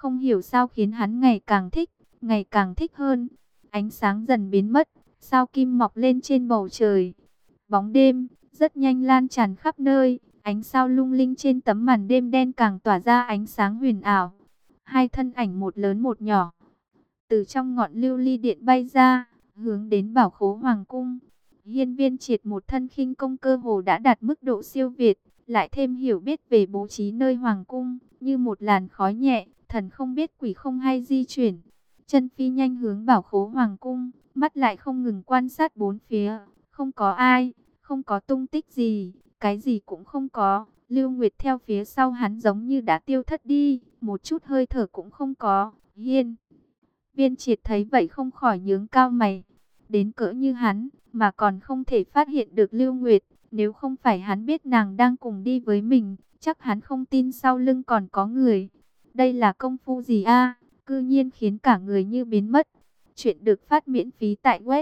không hiểu sao khiến hắn ngày càng thích hơn. Ánh sáng dần biến mất, sao kim mọc lên trên bầu trời. Bóng đêm rất nhanh lan tràn khắp nơi, ánh sao lung linh trên tấm màn đêm đen càng tỏa ra ánh sáng huyền ảo. Hai thân ảnh một lớn một nhỏ, từ trong ngọn lưu ly điện bay ra, hướng đến Bảo Khố Hoàng cung. Hiên Viên Triệt một thân khinh công cơ hồ đã đạt mức độ siêu việt, lại thêm hiểu biết về bố trí nơi hoàng cung, như một làn khói nhẹ, thần không biết quỷ không hay di chuyển. Chân phi nhanh hướng Bảo Khố Hoàng cung, mắt lại không ngừng quan sát bốn phía, không có ai, không có tung tích gì, cái gì cũng không có. Lưu Nguyệt theo phía sau hắn giống như đã tiêu thất đi, một chút hơi thở cũng không có. Hiên Viên Triệt thấy vậy không khỏi nhướng cao mày. Đến cỡ như hắn mà còn không thể phát hiện được Lưu Nguyệt, nếu không phải hắn biết nàng đang cùng đi với mình, chắc hắn không tin sau lưng còn có người. Đây là công phu gì a? Cư nhiên khiến cả người như biến mất. Chuyện được phát miễn phí tại web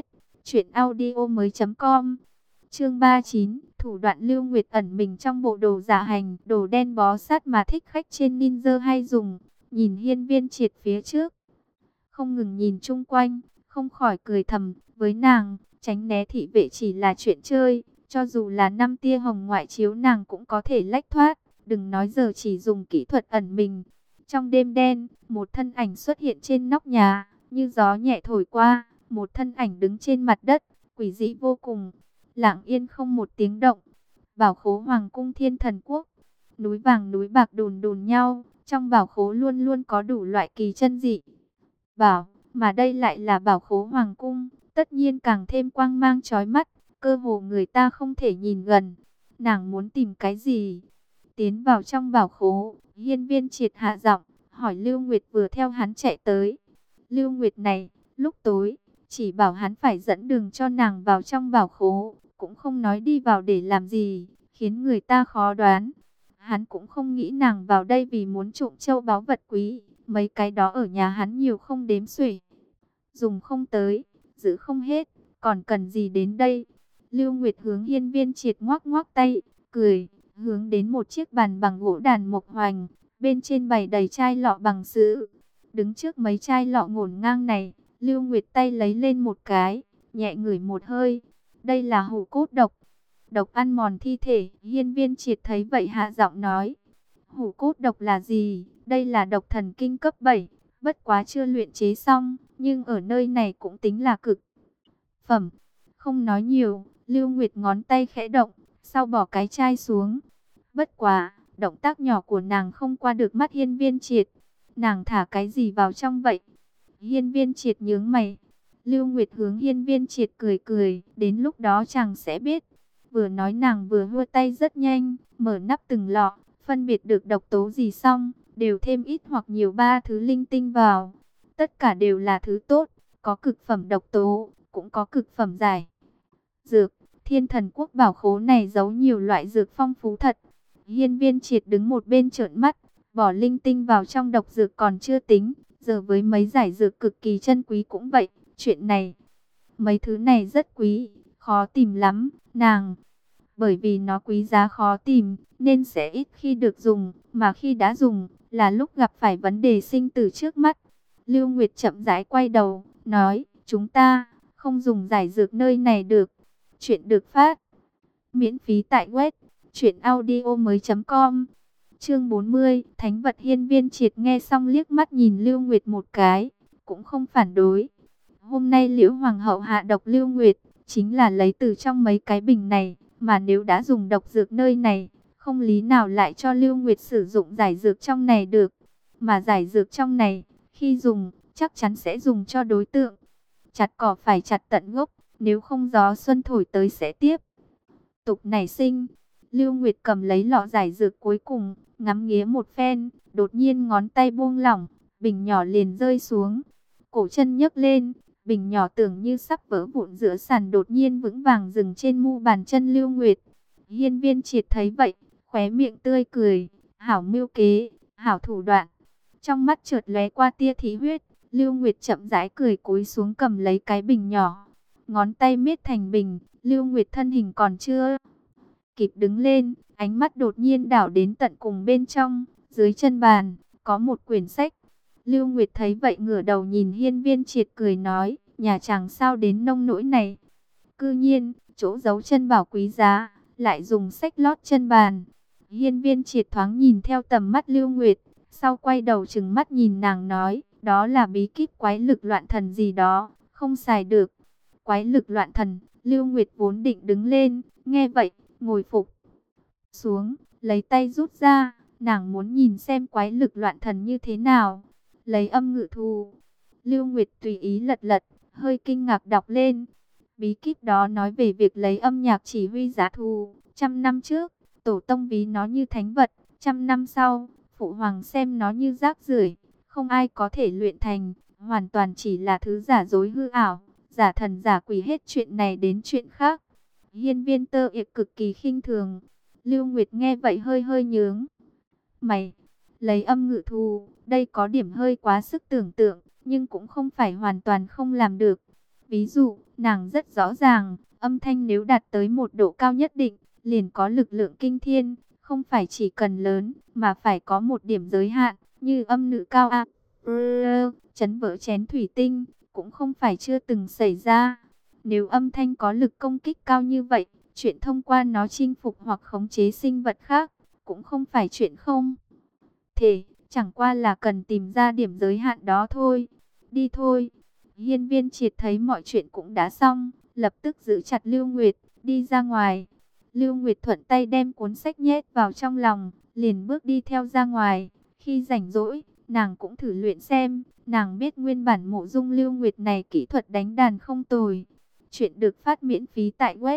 truyệnaudiomoi.com. Chương 39, thủ đoạn Lưu Nguyệt ẩn mình trong bộ đồ giả hành, đồ đen bó sát mà thích khách trên ninja hay dùng. Nhìn Hiên Viên Triệt phía trước, không ngừng nhìn chung quanh, không khỏi cười thầm, với nàng, tránh né thị vệ chỉ là chuyện chơi, cho dù là 5 tia hồng ngoại chiếu nàng cũng có thể lách thoát, đừng nói giờ chỉ dùng kỹ thuật ẩn mình. Trong đêm đen, một thân ảnh xuất hiện trên nóc nhà, như gió nhẹ thổi qua, một thân ảnh đứng trên mặt đất, quỷ dị vô cùng, lặng yên không một tiếng động. Bảo Khố Hoàng cung Thiên Thần Quốc, núi vàng núi bạc đùn đùn nhau, trong bảo khố luôn luôn có đủ loại kỳ chân dị bảo, mà đây lại là Bảo Khố Hoàng cung, tất nhiên càng thêm quang mang chói mắt, cơ hồ người ta không thể nhìn gần. Nàng muốn tìm cái gì? Tiến vào trong bảo khố, Hiên Viên Triệt hạ giọng hỏi Lưu Nguyệt vừa theo hắn chạy tới. Lưu Nguyệt này, lúc tối, chỉ bảo hắn phải dẫn đường cho nàng vào trong bảo khố, cũng không nói đi vào để làm gì, khiến người ta khó đoán. Hắn cũng không nghĩ nàng vào đây vì muốn trộm châu báu vật quý, mấy cái đó ở nhà hắn nhiều không đếm xuể. Dùng không tới, giữ không hết, còn cần gì đến đây? Lưu Nguyệt hướng Hiên Viên Triệt ngoắc ngoắc tay, cười, hướng đến một chiếc bàn bằng gỗ đàn mộc hoành, bên trên bày đầy chai lọ bằng sứ. Đứng trước mấy chai lọ ngổn ngang này, Lưu Nguyệt tay lấy lên một cái, nhẹ ngửi một hơi. Đây là hủ cốt độc, độc ăn mòn thi thể. Hiên Viên Triệt thấy vậy hạ giọng nói, hủ cốt độc là gì? Đây là độc thần kinh cấp 7, bất quá chưa luyện chế xong, nhưng ở nơi này cũng tính là cực phẩm. Không nói nhiều, Lưu Nguyệt ngón tay khẽ động, sau bỏ cái chai xuống. Bất quá, động tác nhỏ của nàng không qua được mắt Hiên Viên Triệt. Nàng thả cái gì vào trong vậy? Hiên Viên Triệt nhướng mày. Lưu Nguyệt hướng Hiên Viên Triệt cười cười, đến lúc đó chàng sẽ biết. Vừa nói nàng vừa hua tay rất nhanh, mở nắp từng lọ, phân biệt được độc tố gì xong, đều thêm ít hoặc nhiều 3 thứ linh tinh vào. Tất cả đều là thứ tốt, có cực phẩm độc tố, cũng có cực phẩm giải dược. Thiên Thần Quốc bảo khố này giấu nhiều loại dược phong phú thật. Hiên Viên Triệt đứng một bên trợn mắt, bỏ linh tinh vào trong độc dược còn chưa tính, giờ với mấy giải dược cực kỳ chân quý cũng vậy. Chuyện này, mấy thứ này rất quý, khó tìm lắm, nàng. Bởi vì nó quý giá khó tìm, nên sẽ ít khi được dùng, mà khi đã dùng, là lúc gặp phải vấn đề sinh tử trước mắt. Lưu Nguyệt chậm rãi quay đầu, nói, chúng ta không dùng giải dược nơi này được. Chuyện được phát miễn phí tại web truyệnaudiomoi.com. Chương 40, Thánh vật. Hiên Viên Triệt nghe xong liếc mắt nhìn Lưu Nguyệt một cái, cũng không phản đối. Hôm nay Liễu Hoàng hậu hạ độc Lưu Nguyệt, chính là lấy từ trong mấy cái bình này, mà nếu đã dùng độc dược nơi này, không lý nào lại cho Lưu Nguyệt sử dụng giải dược trong này được. Mà giải dược trong này, khi dùng, chắc chắn sẽ dùng cho đối tượng. Chặt cỏ phải chặt tận gốc, nếu không gió xuân thổi tới sẽ tiếp tục nảy sinh. Lưu Nguyệt cầm lấy lọ giải dược cuối cùng, ngắm nghía một phen, đột nhiên ngón tay buông lỏng, bình nhỏ liền rơi xuống. Cổ chân nhấc lên, bình nhỏ tưởng như sắp vỡ vụn giữa sàn đột nhiên vững vàng dừng trên mu bàn chân Lưu Nguyệt. Hiên Viên Triệt thấy vậy, khóe miệng tươi cười, hảo mưu kế, hảo thủ đoạn. Trong mắt chợt lóe qua tia khí huyết, Lưu Nguyệt chậm rãi cười cúi xuống cầm lấy cái bình nhỏ. Ngón tay miết thành bình, Lưu Nguyệt thân hình còn chưa kịp đứng lên, ánh mắt đột nhiên đảo đến tận cùng bên trong, dưới chân bàn, có một quyển sách. Lưu Nguyệt thấy vậy ngửa đầu nhìn Hiên Viên Triệt cười nói, nhà chàng sao đến nông nỗi này. Cư nhiên, chỗ giấu chân bảo quý giá, lại dùng sách lót chân bàn. Hiên Viên Triệt thoáng nhìn theo tầm mắt Lưu Nguyệt, sau quay đầu trừng mắt nhìn nàng nói, đó là bí kíp quái lực loạn thần gì đó, không xài được. Quái lực loạn thần, Lưu Nguyệt vốn định đứng lên, nghe vậy, ngồi phục xuống, lấy tay rút ra, nàng muốn nhìn xem quái lực loạn thần như thế nào. Lấy âm ngự thù. Lưu Nguyệt tùy ý lật lật, hơi kinh ngạc đọc lên. Bí kíp đó nói về việc lấy âm nhạc chỉ huy giá thù. 100 năm trước, tổ tông ví nó như thánh vật. 100 năm sau, phụ hoàng xem nó như rác rưởi, không ai có thể luyện thành, hoàn toàn chỉ là thứ giả dối hư ảo, giả thần giả quỷ hết chuyện này đến chuyện khác. Hiên Viên Tơ Yệt cực kỳ khinh thường. Lưu Nguyệt nghe vậy hơi hơi nhướng mày. Lấy âm ngự thù, đây có điểm hơi quá sức tưởng tượng, nhưng cũng không phải hoàn toàn không làm được. Ví dụ, nàng rất rõ ràng, âm thanh nếu đạt tới một độ cao nhất định, liền có lực lượng kinh thiên, không phải chỉ cần lớn, mà phải có một điểm giới hạn, như âm nữ cao a, chấn vỡ chén thủy tinh, cũng không phải chưa từng xảy ra. Nếu âm thanh có lực công kích cao như vậy, chuyện thông qua nó chinh phục hoặc khống chế sinh vật khác, cũng không phải chuyện không thể, chẳng qua là cần tìm ra điểm giới hạn đó thôi. Đi thôi. Hiên Viên Triệt thấy mọi chuyện cũng đã xong, lập tức giữ chặt Lưu Nguyệt, đi ra ngoài. Lưu Nguyệt thuận tay đem cuốn sách nhét vào trong lòng, liền bước đi theo ra ngoài. Khi rảnh rỗi, nàng cũng thử luyện xem, nàng biết nguyên bản mộ dung Lưu Nguyệt này kỹ thuật đánh đàn không tồi. Chuyện được phát miễn phí tại web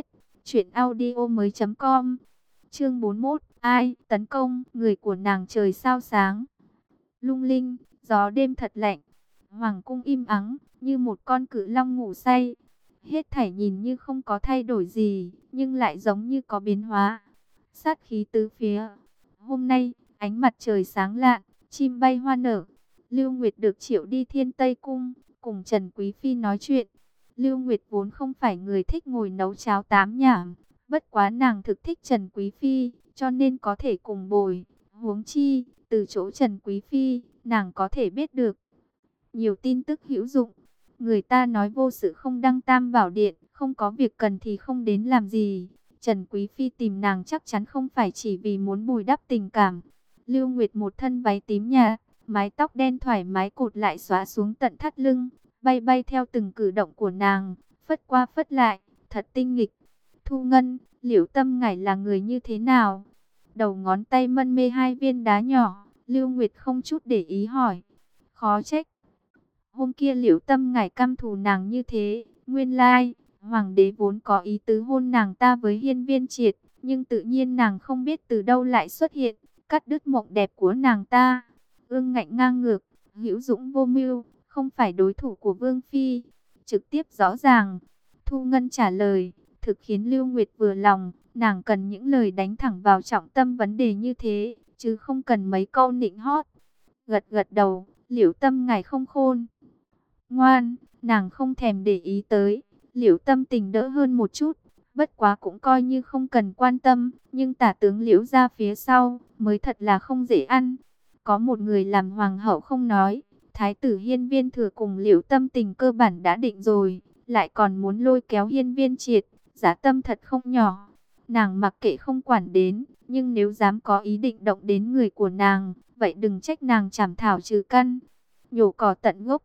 truyệnaudiomoi.com. Chương 41, ai tấn công người của nàng trời sao sáng. Lung linh, gió đêm thật lạnh. Hoàng cung im ắng, như một con cự long ngủ say. Hết thảy nhìn như không có thay đổi gì, nhưng lại giống như có biến hóa. Sát khí tứ phía. Hôm nay, ánh mặt trời sáng lạn, chim bay hoa nở. Lưu Nguyệt được triệu đi Thiên Tây Cung, cùng Trần Quý Phi nói chuyện. Lưu Nguyệt vốn không phải người thích ngồi nấu cháo tám nhảm. Bất quá nàng thực thích Trần Quý Phi, cho nên có thể cùng bồi. Huống chi, từ chỗ Trần Quý Phi, nàng có thể biết được nhiều tin tức hữu dụng. Người ta nói vô sự không đăng tam bảo điện, không có việc cần thì không đến làm gì. Trần Quý Phi tìm nàng chắc chắn không phải chỉ vì muốn bồi đắp tình cảm. Lưu Nguyệt một thân váy tím nhạt, mái tóc đen thoải mái cột lại xóa xuống tận thắt lưng, bay bay theo từng cử động của nàng, phất qua phất lại, thật tinh nghịch. Thu Ngân, Liễu Tâm Ngải là người như thế nào? Đầu ngón tay mân mê hai viên đá nhỏ, Lưu Nguyệt không chút để ý hỏi. Khó trách. Hôm kia Liễu Tâm Ngải căm thù nàng như thế, nguyên lai, hoàng đế vốn có ý tứ hôn nàng ta với Hiên Viên Triệt, nhưng tự nhiên nàng không biết từ đâu lại xuất hiện, cắt đứt mộng đẹp của nàng ta. Ương Ngạnh ngang ngược, hữu dũng vô mưu, không phải đối thủ của Vương Phi. Trực tiếp rõ ràng, Thu Ngân trả lời, thực khiến Lưu Nguyệt vừa lòng, nàng cần những lời đánh thẳng vào trọng tâm vấn đề như thế, chứ không cần mấy câu nịnh hót. Gật gật đầu, Liễu Tâm Ngải không khôn ngoan, nàng không thèm để ý tới. Liễu Tâm Tình đỡ hơn một chút, bất quá cũng coi như không cần quan tâm, nhưng tả tướng Liễu ra phía sau, mới thật là không dễ ăn. Có một người làm hoàng hậu không nói, thái tử Hiên Viên Thừa cùng Liễu Tâm Tình cơ bản đã định rồi, lại còn muốn lôi kéo Hiên Viên Triệt, giá tâm thật không nhỏ. Nàng mặc kệ không quản đến, nhưng nếu dám có ý định động đến người của nàng, vậy đừng trách nàng chảm thảo trừ căn, nhổ cỏ tận gốc.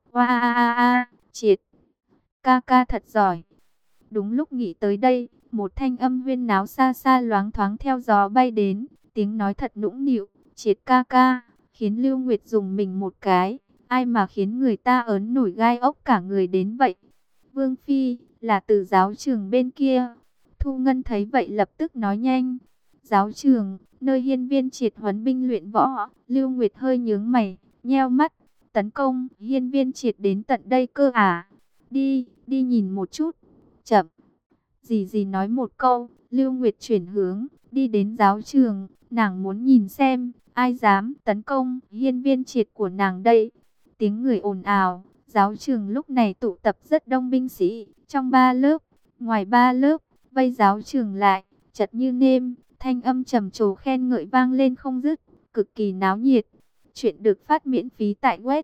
Triệt ca ca thật giỏi. Đúng lúc nghĩ tới đây, một thanh âm huyên náo xa xa loáng thoáng theo gió bay đến, tiếng nói thật nũng nịu. Triệt ca ca, khiến Lưu Nguyệt dùng mình một cái, ai mà khiến người ta ớn nổi gai ốc cả người đến vậy? Vương Phi, là từ giáo trường bên kia. Thu Ngân thấy vậy lập tức nói nhanh. Giáo trường, nơi Hiên Viên Triệt huấn binh luyện võ. Lưu Nguyệt hơi nhướng mày, nheo mắt. Tấn công, Hiên Viên Triệt đến tận đây cơ à? Đi, đi nhìn một chút. Chậm. Dì dì nói một câu, Lưu Nguyệt chuyển hướng, đi đến giáo trường. Nàng muốn nhìn xem, ai dám tấn công Hiên Viên Triệt của nàng đây. Tiếng người ồn ào, giáo trường lúc này tụ tập rất đông binh sĩ, trong 3 lớp, ngoài 3 lớp, vây giáo trường lại, chật như nêm, thanh âm trầm trồ khen ngợi vang lên không dứt, cực kỳ náo nhiệt. Chuyện được phát miễn phí tại web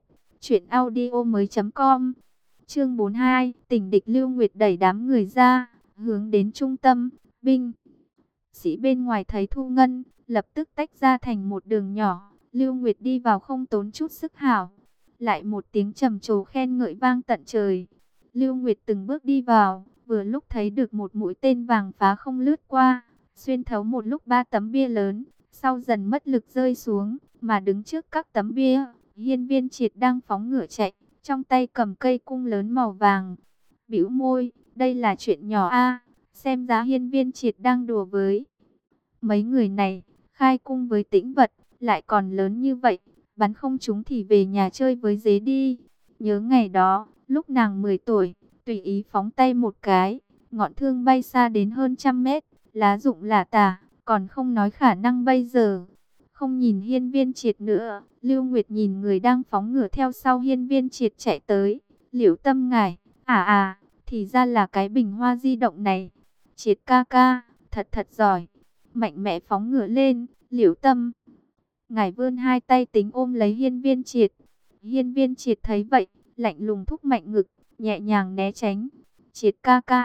truyệnaudiomoi.com. Chương 42, Tình địch Lưu Nguyệt đẩy đám người ra, hướng đến trung tâm. Binh sĩ bên ngoài thấy Thu Ngân, lập tức tách ra thành một đường nhỏ. Lưu Nguyệt đi vào không tốn chút sức hảo. Lại một tiếng trầm trồ khen ngợi vang tận trời. Lưu Nguyệt từng bước đi vào, vừa lúc thấy được một mũi tên vàng phá không lướt qua, xuyên thấu một lúc 3 tấm bia lớn, sau dần mất lực rơi xuống, mà đứng trước các tấm bia, Hiên Viên Triệt đang phóng ngựa chạy, trong tay cầm cây cung lớn màu vàng. Bĩu môi, đây là chuyện nhỏ a, xem giá Hiên Viên Triệt đang đùa với mấy người này, khai cung với tĩnh vật, lại còn lớn như vậy, bắn không trúng thì về nhà chơi với dế đi. Nhớ ngày đó, lúc nàng 10 tuổi, tùy ý phóng tay một cái, ngọn thương bay xa đến hơn 100 mét, lá rụng lả tả, còn không nói khả năng bây giờ. Không nhìn Hiên Viên Triệt nữa, Lưu Nguyệt nhìn người đang phóng ngựa theo sau Hiên Viên Triệt chạy tới. Liễu Tâm ngài, thì ra là cái bình hoa di động này. Triệt ca ca, thật giỏi. Mạnh mẽ phóng ngựa lên, Liễu Tâm ngài vươn hai tay tính ôm lấy Hiên Viên Triệt. Hiên Viên Triệt thấy vậy, lạnh lùng thúc mạnh ngực, nhẹ nhàng né tránh. Triệt ca ca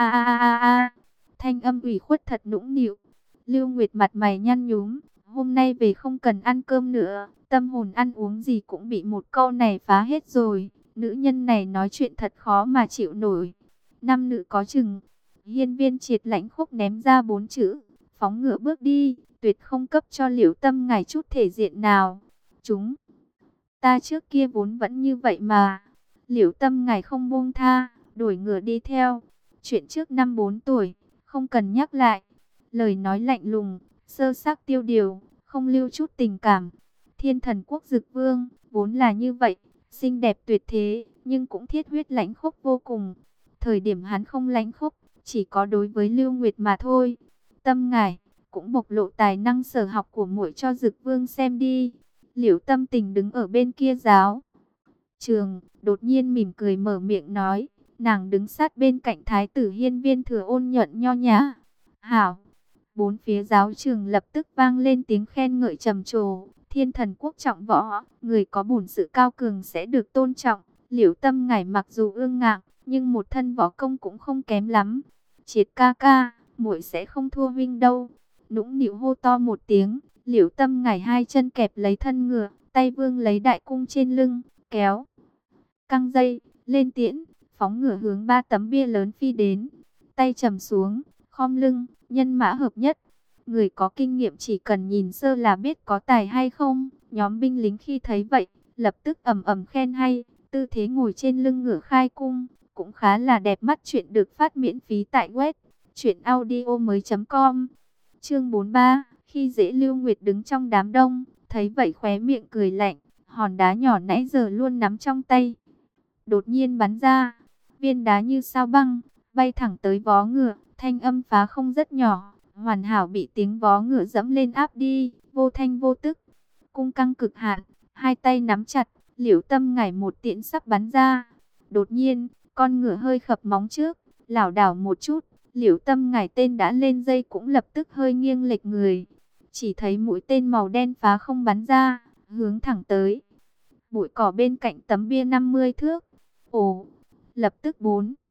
thanh âm ủy khuất thật nũng nịu. Lưu Nguyệt mặt mày nhăn nhúm, hôm nay về không cần ăn cơm nữa, tâm hồn ăn uống gì cũng bị một câu này phá hết rồi. Nữ nhân này nói chuyện thật khó mà chịu nổi. Năm nữ có chừng. Hiên Viên Triệt lãnh khốc ném ra 4 chữ, phóng ngựa bước đi, tuyệt không cấp cho Liễu Tâm ngài chút thể diện nào. Chúng ta trước kia vốn vẫn như vậy mà. Liễu Tâm ngài không buông tha, đuổi ngựa đi theo. Chuyện trước năm 4 tuổi, không cần nhắc lại. Lời nói lạnh lùng, sơ xác tiêu điều, không lưu chút tình cảm. Thiên Thần Quốc Dực Vương, vốn là như vậy, xinh đẹp tuyệt thế, nhưng cũng thiết huyết lãnh khốc vô cùng. Thời điểm hắn không lãnh khốc, chỉ có đối với Lưu Nguyệt mà thôi. Tâm ngài cũng bộc lộ tài năng sở học của muội cho Dực Vương xem đi. Liễu Tâm Tình đứng ở bên kia giáo trường, đột nhiên mỉm cười mở miệng nói. Nàng đứng sát bên cạnh Thái tử Hiên Viên Thừa ôn nhuận nho nhã. Hảo! Bốn phía giáo trường lập tức vang lên tiếng khen ngợi trầm trồ. Thiên Thần Quốc trọng võ, người có bổn sự cao cường sẽ được tôn trọng. Liễu Tâm ngài mặc dù ương ngạnh, nhưng một thân võ công cũng không kém lắm. Triệt ca ca, muội sẽ không thua huynh đâu. Nũng nịu hô to một tiếng, Liễu Tâm ngài hai chân kẹp lấy thân ngựa, tay vương lấy đại cung trên lưng, kéo căng dây, lên tiễn, phóng ngựa hướng 3 tấm bia lớn phi đến. Tay trầm xuống, khom lưng, nhân mã hợp nhất. Người có kinh nghiệm chỉ cần nhìn sơ là biết có tài hay không. Nhóm binh lính khi thấy vậy, lập tức ầm ầm khen hay. Tư thế ngồi trên lưng ngựa khai cung, cũng khá là đẹp mắt. Chuyện được phát miễn phí tại web truyệnaudiomoi.com. Chương 43, khi dễ Lưu Nguyệt đứng trong đám đông, thấy vậy khóe miệng cười lạnh, hòn đá nhỏ nãy giờ luôn nắm trong tay, đột nhiên bắn ra, viên đá như sao băng, bay thẳng tới vó ngựa, thanh âm phá không rất nhỏ, hoàn hảo bị tiếng vó ngựa dẫm lên áp đi, vô thanh vô tức. Cung căng cực hạn, hai tay nắm chặt, Liễu Tâm ngải một tiễn sắp bắn ra. Đột nhiên, con ngựa hơi khập móng trước, lảo đảo một chút, Liễu Tâm ngải tên đã lên dây cũng lập tức hơi nghiêng lệch người. Chỉ thấy mũi tên màu đen phá không bắn ra, hướng thẳng tới bụi cỏ bên cạnh tấm bia 50 thước. Ồ, lập tức 4